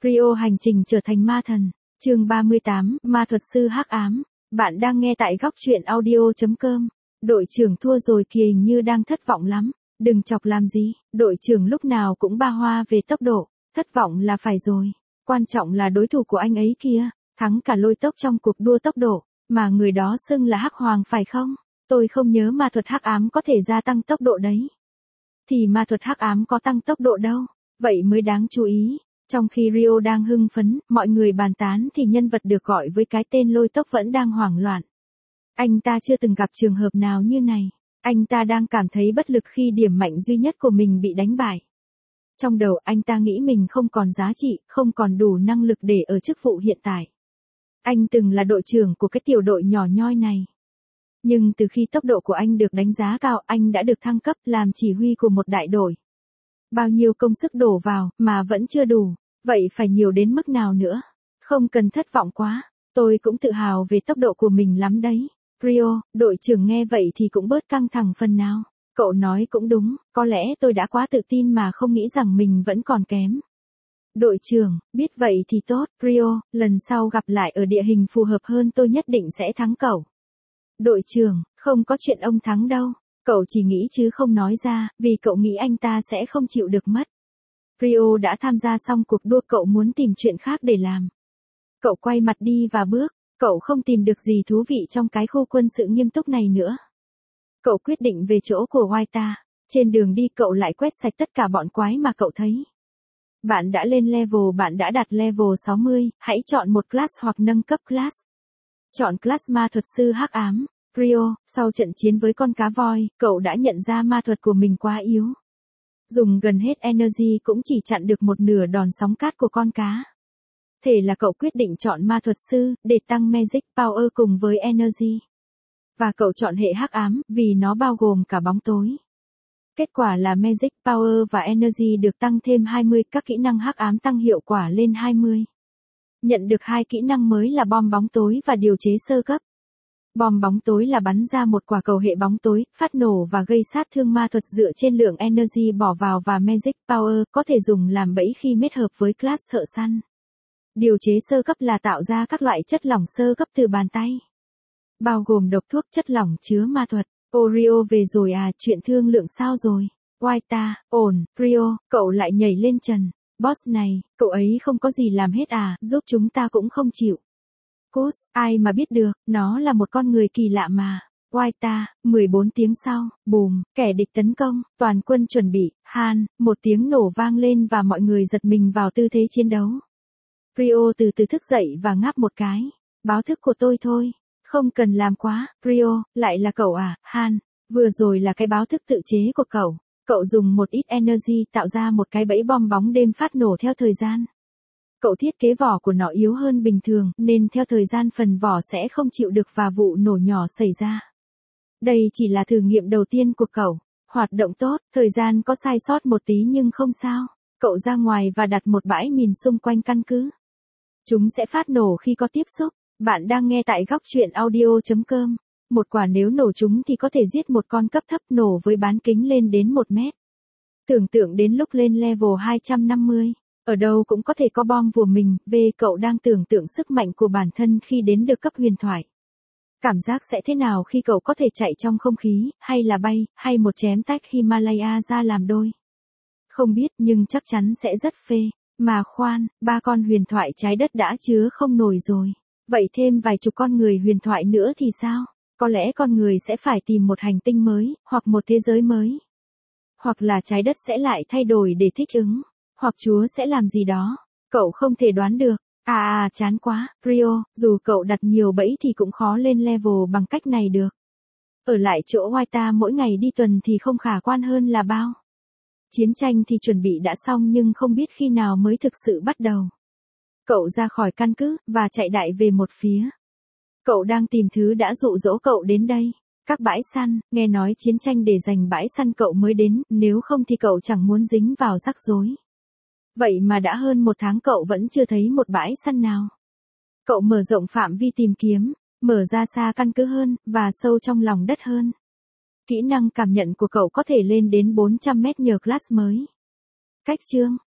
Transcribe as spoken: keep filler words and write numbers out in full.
Rio hành trình trở thành ma thần. Chương ba mươi tám, Ma thuật sư hắc ám. Bạn đang nghe tại góc truyện audio chấm com. Đội trưởng thua rồi kìa, hình như đang thất vọng lắm. Đừng chọc làm gì, đội trưởng lúc nào cũng ba hoa về tốc độ, thất vọng là phải rồi. Quan trọng là đối thủ của anh ấy kia, thắng cả lôi tốc trong cuộc đua tốc độ, mà người đó xưng là hắc hoàng phải không? Tôi không nhớ ma thuật hắc ám có thể gia tăng tốc độ đấy. Thì ma thuật hắc ám có tăng tốc độ đâu, vậy mới đáng chú ý. Trong khi Rio đang hưng phấn, mọi người bàn tán thì nhân vật được gọi với cái tên lôi tốc vẫn đang hoảng loạn. Anh ta chưa từng gặp trường hợp nào như này. Anh ta đang cảm thấy bất lực khi điểm mạnh duy nhất của mình bị đánh bại. Trong đầu anh ta nghĩ mình không còn giá trị, không còn đủ năng lực để ở chức vụ hiện tại. Anh từng là đội trưởng của cái tiểu đội nhỏ nhoi này. Nhưng từ khi tốc độ của anh được đánh giá cao, anh đã được thăng cấp làm chỉ huy của một đại đội. Bao nhiêu công sức đổ vào, mà vẫn chưa đủ, vậy phải nhiều đến mức nào nữa? Không cần thất vọng quá, tôi cũng tự hào về tốc độ của mình lắm đấy. Rio, đội trưởng nghe vậy thì cũng bớt căng thẳng phần nào. Cậu nói cũng đúng, có lẽ tôi đã quá tự tin mà không nghĩ rằng mình vẫn còn kém. Đội trưởng, biết vậy thì tốt, Rio, lần sau gặp lại ở địa hình phù hợp hơn tôi nhất định sẽ thắng cậu. Đội trưởng, không có chuyện ông thắng đâu. Cậu chỉ nghĩ chứ không nói ra, vì cậu nghĩ anh ta sẽ không chịu được mất. Rio đã tham gia xong cuộc đua, cậu muốn tìm chuyện khác để làm. Cậu quay mặt đi và bước, cậu không tìm được gì thú vị trong cái khu quân sự nghiêm túc này nữa. Cậu quyết định về chỗ của Waita. Trên đường đi cậu lại quét sạch tất cả bọn quái mà cậu thấy. Bạn đã lên level, bạn đã đạt level sáu mươi, hãy chọn một class hoặc nâng cấp class. Chọn class ma thuật sư hắc ám. Rio, sau trận chiến với con cá voi, cậu đã nhận ra ma thuật của mình quá yếu. Dùng gần hết energy cũng chỉ chặn được một nửa đòn sóng cát của con cá. Thế là cậu quyết định chọn ma thuật sư, để tăng magic power cùng với energy. Và cậu chọn hệ hắc ám, vì nó bao gồm cả bóng tối. Kết quả là magic power và energy được tăng thêm hai mươi, các kỹ năng hắc ám tăng hiệu quả lên hai mươi. Nhận được hai kỹ năng mới là bom bóng tối và điều chế sơ cấp. Bom bóng tối là bắn ra một quả cầu hệ bóng tối, phát nổ và gây sát thương ma thuật dựa trên lượng energy bỏ vào, và magic power có thể dùng làm bẫy khi kết hợp với class thợ săn. Điều chế sơ cấp là tạo ra các loại chất lỏng sơ cấp từ bàn tay. Bao gồm độc thuốc, chất lỏng chứa ma thuật. Oreo về rồi à, chuyện thương lượng sao rồi? Waita, ổn, Rio, cậu lại nhảy lên trần. Boss này, cậu ấy không có gì làm hết à, giúp chúng ta cũng không chịu. Cus, ai mà biết được, nó là một con người kỳ lạ mà. Waita, mười bốn tiếng sau, bùm, kẻ địch tấn công, toàn quân chuẩn bị, Han, một tiếng nổ vang lên và mọi người giật mình vào tư thế chiến đấu. Rio từ từ thức dậy và ngáp một cái. Báo thức của tôi thôi. Không cần làm quá, Rio, lại là cậu à, Han. Vừa rồi là cái báo thức tự chế của cậu. Cậu dùng một ít energy tạo ra một cái bẫy bom bóng đêm phát nổ theo thời gian. Cậu thiết kế vỏ của nó yếu hơn bình thường, nên theo thời gian phần vỏ sẽ không chịu được và vụ nổ nhỏ xảy ra. Đây chỉ là thử nghiệm đầu tiên của cậu. Hoạt động tốt, thời gian có sai sót một tí nhưng không sao. Cậu ra ngoài và đặt một bãi mìn xung quanh căn cứ. Chúng sẽ phát nổ khi có tiếp xúc. Bạn đang nghe tại góc truyện audio chấm com. Một quả nếu nổ chúng thì có thể giết một con cấp thấp, nổ với bán kính lên đến một mét. Tưởng tượng đến lúc lên level hai trăm năm mươi. Ở đâu cũng có thể có bom của mình. V cậu đang tưởng tượng sức mạnh của bản thân khi đến được cấp huyền thoại. Cảm giác sẽ thế nào khi cậu có thể chạy trong không khí, hay là bay, hay một chém tách Himalaya ra làm đôi? Không biết nhưng chắc chắn sẽ rất phê. Mà khoan, ba con huyền thoại trái đất đã chứa không nổi rồi. Vậy thêm vài chục con người huyền thoại nữa thì sao? Có lẽ con người sẽ phải tìm một hành tinh mới, hoặc một thế giới mới. Hoặc là trái đất sẽ lại thay đổi để thích ứng. Hoặc Chúa sẽ làm gì đó. Cậu không thể đoán được. À à, chán quá, Rio, dù cậu đặt nhiều bẫy thì cũng khó lên level bằng cách này được. Ở lại chỗ Waita mỗi ngày đi tuần thì không khả quan hơn là bao. Chiến tranh thì chuẩn bị đã xong nhưng không biết khi nào mới thực sự bắt đầu. Cậu ra khỏi căn cứ, và chạy đại về một phía. Cậu đang tìm thứ đã dụ dỗ cậu đến đây. Các bãi săn, nghe nói chiến tranh để giành bãi săn cậu mới đến, nếu không thì cậu chẳng muốn dính vào rắc rối. Vậy mà đã hơn một tháng cậu vẫn chưa thấy một bãi săn nào. Cậu mở rộng phạm vi tìm kiếm, mở ra xa căn cứ hơn, và sâu trong lòng đất hơn. Kỹ năng cảm nhận của cậu có thể lên đến bốn trăm mét nhờ class mới. Cách chương,